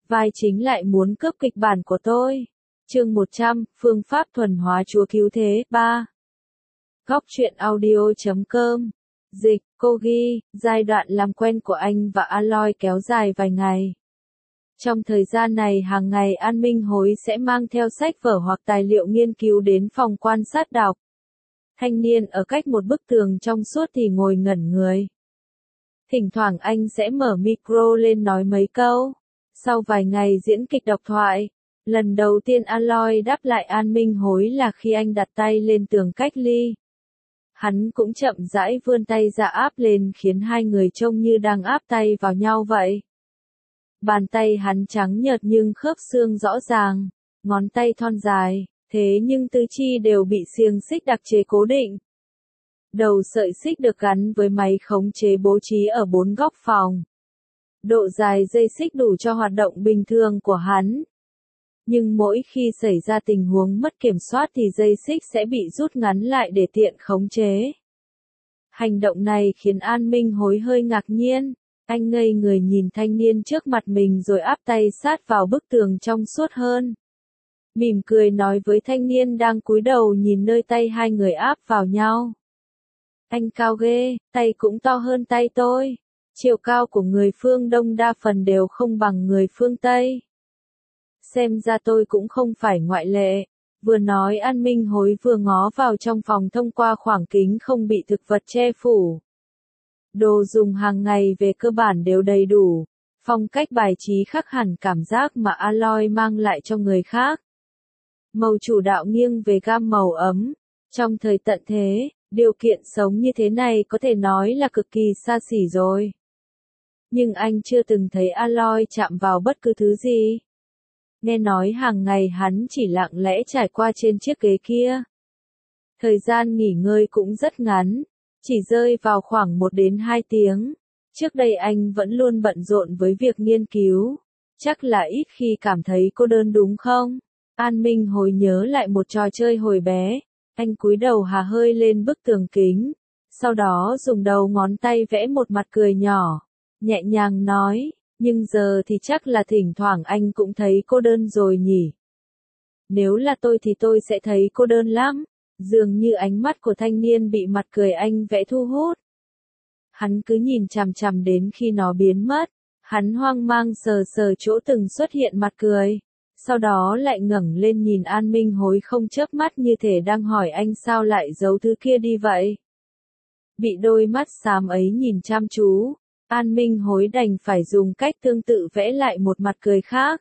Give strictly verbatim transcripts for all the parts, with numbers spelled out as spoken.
vai chính lại muốn cướp kịch bản của tôi. Chương một trăm, phương pháp thuần hóa Chúa cứu thế, ba. Góc truyện audio chấm com. Dịch, cô ghi, giai đoạn làm quen của anh và Aloy kéo dài vài ngày. Trong thời gian này hàng ngày An Minh Hối sẽ mang theo sách vở hoặc tài liệu nghiên cứu đến phòng quan sát đọc. Thanh niên ở cách một bức tường trong suốt thì ngồi ngẩn người. Thỉnh thoảng anh sẽ mở micro lên nói mấy câu. Sau vài ngày diễn kịch độc thoại, lần đầu tiên Aloy đáp lại An Minh Hối là khi anh đặt tay lên tường cách ly. Hắn cũng chậm rãi vươn tay ra áp lên khiến hai người trông như đang áp tay vào nhau vậy. Bàn tay hắn trắng nhợt nhưng khớp xương rõ ràng, ngón tay thon dài, thế nhưng tứ chi đều bị xiềng xích đặc chế cố định. Đầu sợi xích được gắn với máy khống chế bố trí ở bốn góc phòng. Độ dài dây xích đủ cho hoạt động bình thường của hắn. Nhưng mỗi khi xảy ra tình huống mất kiểm soát thì dây xích sẽ bị rút ngắn lại để tiện khống chế. Hành động này khiến An Minh Hối hơi ngạc nhiên. Anh ngây người nhìn thanh niên trước mặt mình rồi áp tay sát vào bức tường trong suốt hơn. Mỉm cười nói với thanh niên đang cúi đầu nhìn nơi tay hai người áp vào nhau. Anh cao ghê, tay cũng to hơn tay tôi. Chiều cao của người phương Đông đa phần đều không bằng người phương Tây. Xem ra tôi cũng không phải ngoại lệ. Vừa nói An Minh Hối vừa ngó vào trong phòng thông qua khoảng kính không bị thực vật che phủ. Đồ dùng hàng ngày về cơ bản đều đầy đủ. Phong cách bài trí khác hẳn cảm giác mà Aloy mang lại cho người khác. Màu chủ đạo nghiêng về gam màu ấm. Trong thời tận thế, điều kiện sống như thế này có thể nói là cực kỳ xa xỉ rồi. Nhưng anh chưa từng thấy Aloy chạm vào bất cứ thứ gì. Nghe nói hàng ngày hắn chỉ lặng lẽ trải qua trên chiếc ghế kia. Thời gian nghỉ ngơi cũng rất ngắn, chỉ rơi vào khoảng một đến hai tiếng. Trước đây anh vẫn luôn bận rộn với việc nghiên cứu. Chắc là ít khi cảm thấy cô đơn đúng không? An Minh Hối nhớ lại một trò chơi hồi bé. Anh cúi đầu hà hơi lên bức tường kính. Sau đó dùng đầu ngón tay vẽ một mặt cười nhỏ. Nhẹ nhàng nói, nhưng giờ thì chắc là thỉnh thoảng anh cũng thấy cô đơn rồi nhỉ. Nếu là tôi thì tôi sẽ thấy cô đơn lắm. Dường như ánh mắt của thanh niên bị mặt cười anh vẽ thu hút. Hắn cứ nhìn chằm chằm đến khi nó biến mất. Hắn hoang mang sờ sờ chỗ từng xuất hiện mặt cười. Sau đó lại ngẩng lên nhìn An Minh Hối không chớp mắt như thể đang hỏi anh sao lại giấu thứ kia đi vậy. Bị đôi mắt xám ấy nhìn chăm chú, An Minh Hối đành phải dùng cách tương tự vẽ lại một mặt cười khác.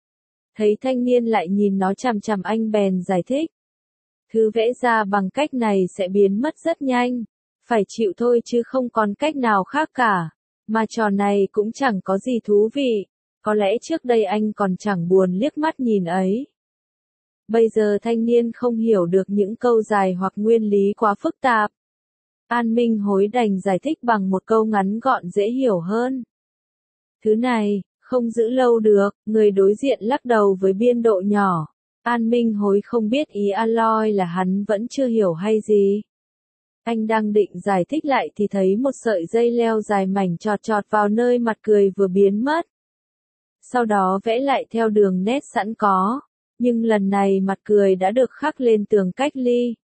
Thấy thanh niên lại nhìn nó chằm chằm anh bèn giải thích. Thứ vẽ ra bằng cách này sẽ biến mất rất nhanh. Phải chịu thôi chứ không còn cách nào khác cả. Mà trò này cũng chẳng có gì thú vị. Có lẽ trước đây anh còn chẳng buồn liếc mắt nhìn ấy. Bây giờ thanh niên không hiểu được những câu dài hoặc nguyên lý quá phức tạp. An Minh Hối đành giải thích bằng một câu ngắn gọn dễ hiểu hơn. Thứ này, không giữ lâu được, người đối diện lắc đầu với biên độ nhỏ. An Minh Hối không biết ý Aloy là hắn vẫn chưa hiểu hay gì. Anh đang định giải thích lại thì thấy một sợi dây leo dài mảnh chọt chọt vào nơi mặt cười vừa biến mất. Sau đó vẽ lại theo đường nét sẵn có, nhưng lần này mặt cười đã được khắc lên tường cách ly.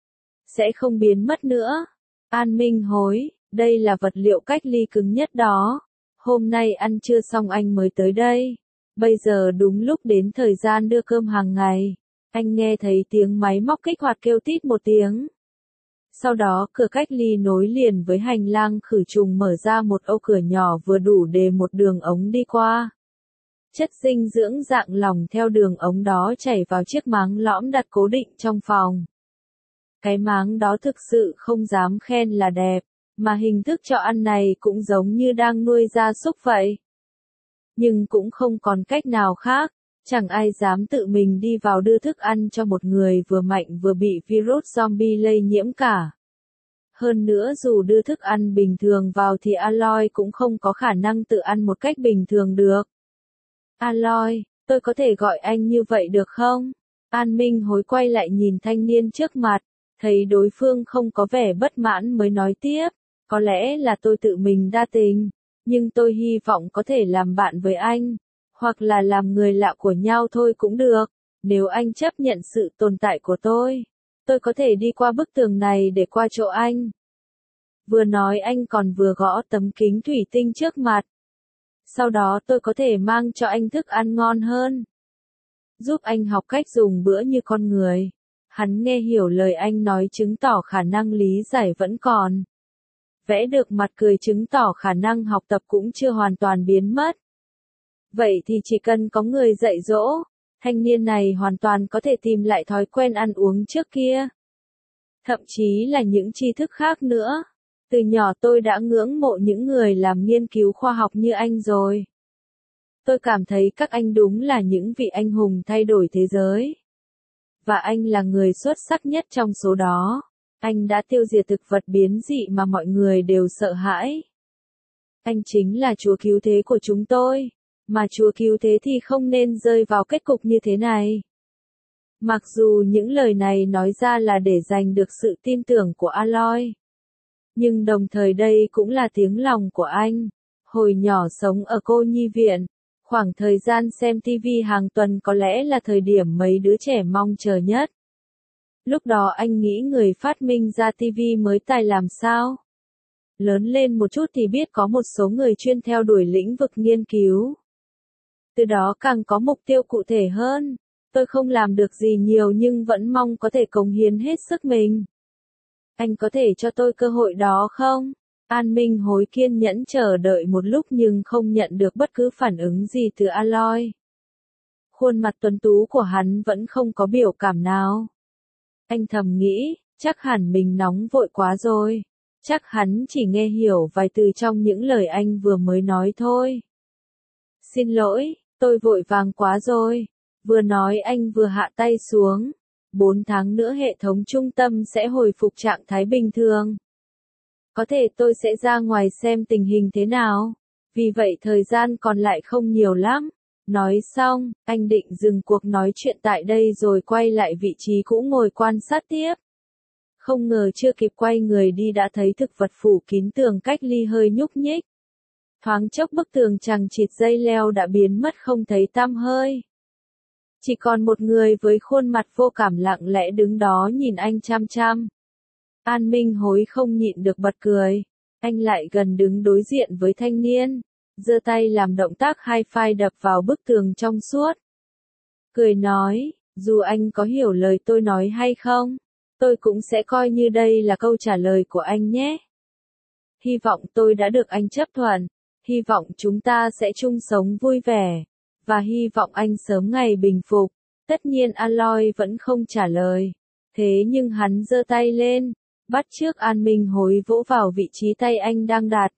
Sẽ không biến mất nữa. An Minh Hối, đây là vật liệu cách ly cứng nhất đó. Hôm nay ăn trưa xong anh mới tới đây. Bây giờ đúng lúc đến thời gian đưa cơm hàng ngày. Anh nghe thấy tiếng máy móc kích hoạt kêu tít một tiếng. Sau đó cửa cách ly nối liền với hành lang khử trùng mở ra một ô cửa nhỏ vừa đủ để một đường ống đi qua. Chất dinh dưỡng dạng lỏng theo đường ống đó chảy vào chiếc máng lõm đặt cố định trong phòng. Cái máng đó thực sự không dám khen là đẹp, mà hình thức cho ăn này cũng giống như đang nuôi gia súc vậy. Nhưng cũng không còn cách nào khác, chẳng ai dám tự mình đi vào đưa thức ăn cho một người vừa mạnh vừa bị virus zombie lây nhiễm cả. Hơn nữa dù đưa thức ăn bình thường vào thì Aloy cũng không có khả năng tự ăn một cách bình thường được. Aloy, tôi có thể gọi anh như vậy được không? An Minh Hối quay lại nhìn thanh niên trước mặt, thấy đối phương không có vẻ bất mãn mới nói tiếp, có lẽ là tôi tự mình đa tình, nhưng tôi hy vọng có thể làm bạn với anh, Hoặc là làm người lạ của nhau thôi cũng được. Nếu anh chấp nhận sự tồn tại của tôi, tôi có thể đi qua bức tường này để qua chỗ anh. Vừa nói anh còn vừa gõ tấm kính thủy tinh trước mặt. Sau đó tôi có thể mang cho anh thức ăn ngon hơn. Giúp anh học cách dùng bữa như con người. Hắn nghe hiểu lời anh nói chứng tỏ khả năng lý giải vẫn còn. Vẽ được mặt cười chứng tỏ khả năng học tập cũng chưa hoàn toàn biến mất. Vậy thì chỉ cần có người dạy dỗ, thanh niên này hoàn toàn có thể tìm lại thói quen ăn uống trước kia. Thậm chí là những tri thức khác nữa. Từ nhỏ tôi đã ngưỡng mộ những người làm nghiên cứu khoa học như anh rồi. Tôi cảm thấy các anh đúng là những vị anh hùng thay đổi thế giới. Và anh là người xuất sắc nhất trong số đó. Anh đã tiêu diệt thực vật biến dị mà mọi người đều sợ hãi. Anh chính là Chúa cứu thế của chúng tôi. Mà Chúa cứu thế thì không nên rơi vào kết cục như thế này. Mặc dù những lời này nói ra là để giành được sự tin tưởng của Aloy. Nhưng đồng thời đây cũng là tiếng lòng của anh. Hồi nhỏ sống ở cô nhi viện, khoảng thời gian xem ti vi hàng tuần có lẽ là thời điểm mấy đứa trẻ mong chờ nhất. Lúc đó anh nghĩ người phát minh ra ti vi mới tài làm sao. Lớn lên một chút thì biết có một số người chuyên theo đuổi lĩnh vực nghiên cứu. Từ đó càng có mục tiêu cụ thể hơn. Tôi không làm được gì nhiều nhưng vẫn mong có thể cống hiến hết sức mình. Anh có thể cho tôi cơ hội đó không? An Minh Hối kiên nhẫn chờ đợi một lúc nhưng không nhận được bất cứ phản ứng gì từ Aloy. Khuôn mặt tuấn tú của hắn vẫn không có biểu cảm nào. Anh thầm nghĩ, chắc hẳn mình nóng vội quá rồi. Chắc hắn chỉ nghe hiểu vài từ trong những lời anh vừa mới nói thôi. Xin lỗi, tôi vội vàng quá rồi. Vừa nói anh vừa hạ tay xuống. Bốn tháng nữa hệ thống trung tâm sẽ hồi phục trạng thái bình thường. Có thể tôi sẽ ra ngoài xem tình hình thế nào. Vì vậy thời gian còn lại không nhiều lắm. Nói xong, anh định dừng cuộc nói chuyện tại đây rồi quay lại vị trí cũ ngồi quan sát tiếp. Không ngờ chưa kịp quay người đi đã thấy thực vật phủ kín tường cách ly hơi nhúc nhích. Thoáng chốc bức tường chằng chịt dây leo đã biến mất không thấy tăm hơi. Chỉ còn một người với khuôn mặt vô cảm lặng lẽ đứng đó nhìn anh chăm chăm. An Minh Hối không nhịn được bật cười. Anh lại gần đứng đối diện với thanh niên. Giơ tay làm động tác hi-fi đập vào bức tường trong suốt. Cười nói, dù anh có hiểu lời tôi nói hay không, tôi cũng sẽ coi như đây là câu trả lời của anh nhé. Hy vọng tôi đã được anh chấp thuận. Hy vọng chúng ta sẽ chung sống vui vẻ. Và hy vọng anh sớm ngày bình phục. Tất nhiên Aloy vẫn không trả lời. Thế nhưng hắn giơ tay lên, bắt chước An Minh Hối vỗ vào vị trí tay anh đang đặt.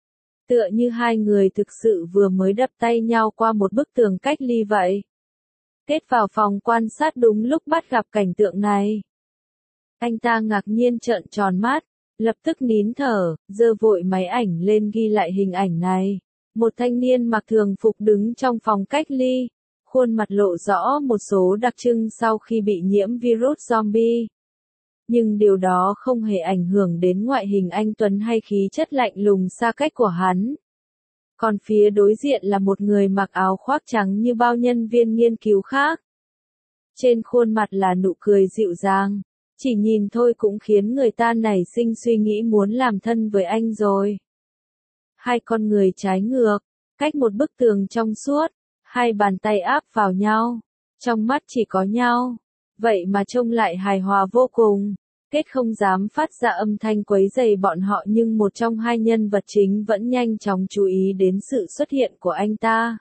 Tựa như hai người thực sự vừa mới đập tay nhau qua một bức tường cách ly vậy. Kết vào phòng quan sát đúng lúc bắt gặp cảnh tượng này. Anh ta ngạc nhiên trợn tròn mắt, lập tức nín thở, giơ vội máy ảnh lên ghi lại hình ảnh này. Một thanh niên mặc thường phục đứng trong phòng cách ly, khuôn mặt lộ rõ một số đặc trưng sau khi bị nhiễm virus zombie. Nhưng điều đó không hề ảnh hưởng đến ngoại hình anh tuấn hay khí chất lạnh lùng xa cách của hắn. Còn phía đối diện là một người mặc áo khoác trắng như bao nhân viên nghiên cứu khác. Trên khuôn mặt là nụ cười dịu dàng, chỉ nhìn thôi cũng khiến người ta nảy sinh suy nghĩ muốn làm thân với anh rồi. Hai con người trái ngược, cách một bức tường trong suốt, hai bàn tay áp vào nhau, trong mắt chỉ có nhau, vậy mà trông lại hài hòa vô cùng. Kết không dám phát ra âm thanh quấy rầy bọn họ nhưng một trong hai nhân vật chính vẫn nhanh chóng chú ý đến sự xuất hiện của anh ta.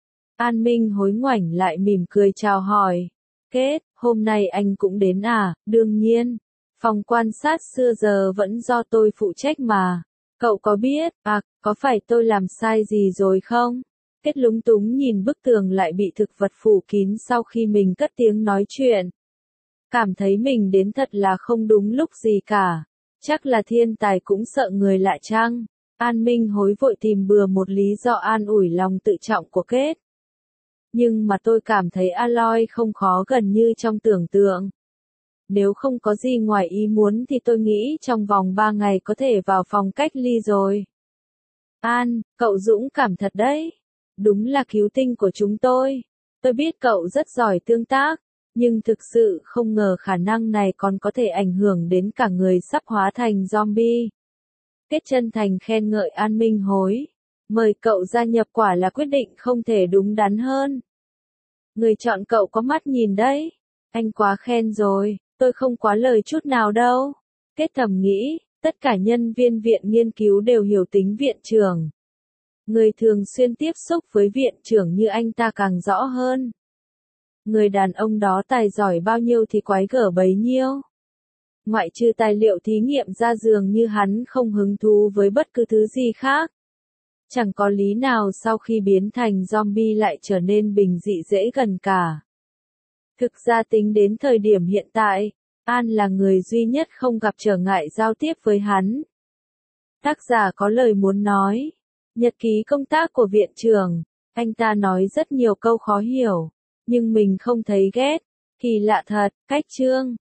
An Minh Hối ngoảnh lại mỉm cười chào hỏi. Kết, hôm nay anh cũng đến à, đương nhiên. Phòng quan sát xưa giờ vẫn do tôi phụ trách mà. Cậu có biết, à, có phải tôi làm sai gì rồi không? Kết lúng túng nhìn bức tường lại bị thực vật phủ kín sau khi mình cất tiếng nói chuyện. Cảm thấy mình đến thật là không đúng lúc gì cả. Chắc là thiên tài cũng sợ người lạ chăng? An Minh Hối vội tìm bừa một lý do an ủi lòng tự trọng của Kết. Nhưng mà tôi cảm thấy Aloy không khó gần như trong tưởng tượng. Nếu không có gì ngoài ý muốn thì tôi nghĩ trong vòng ba ngày có thể vào phòng cách ly rồi. An, cậu dũng cảm thật đấy. Đúng là cứu tinh của chúng tôi. Tôi biết cậu rất giỏi tương tác, nhưng thực sự không ngờ khả năng này còn có thể ảnh hưởng đến cả người sắp hóa thành zombie. Kết chân thành khen ngợi An Minh Hối. Mời cậu gia nhập quả là quyết định không thể đúng đắn hơn. Người chọn cậu có mắt nhìn đấy. Anh quá khen rồi, tôi không quá lời chút nào đâu. Kết thầm nghĩ, tất cả nhân viên viện nghiên cứu đều hiểu tính viện trưởng. Người thường xuyên tiếp xúc với viện trưởng như anh ta càng rõ hơn. Người đàn ông đó tài giỏi bao nhiêu thì quái gở bấy nhiêu. Ngoại trừ tài liệu thí nghiệm ra dường như hắn không hứng thú với bất cứ thứ gì khác. Chẳng có lý nào sau khi biến thành zombie lại trở nên bình dị dễ gần cả. Thực ra tính đến thời điểm hiện tại, An là người duy nhất không gặp trở ngại giao tiếp với hắn. Tác giả có lời muốn nói. Nhật ký công tác của viện trưởng, anh ta nói rất nhiều câu khó hiểu, nhưng mình không thấy ghét. Kỳ lạ thật, cách chương.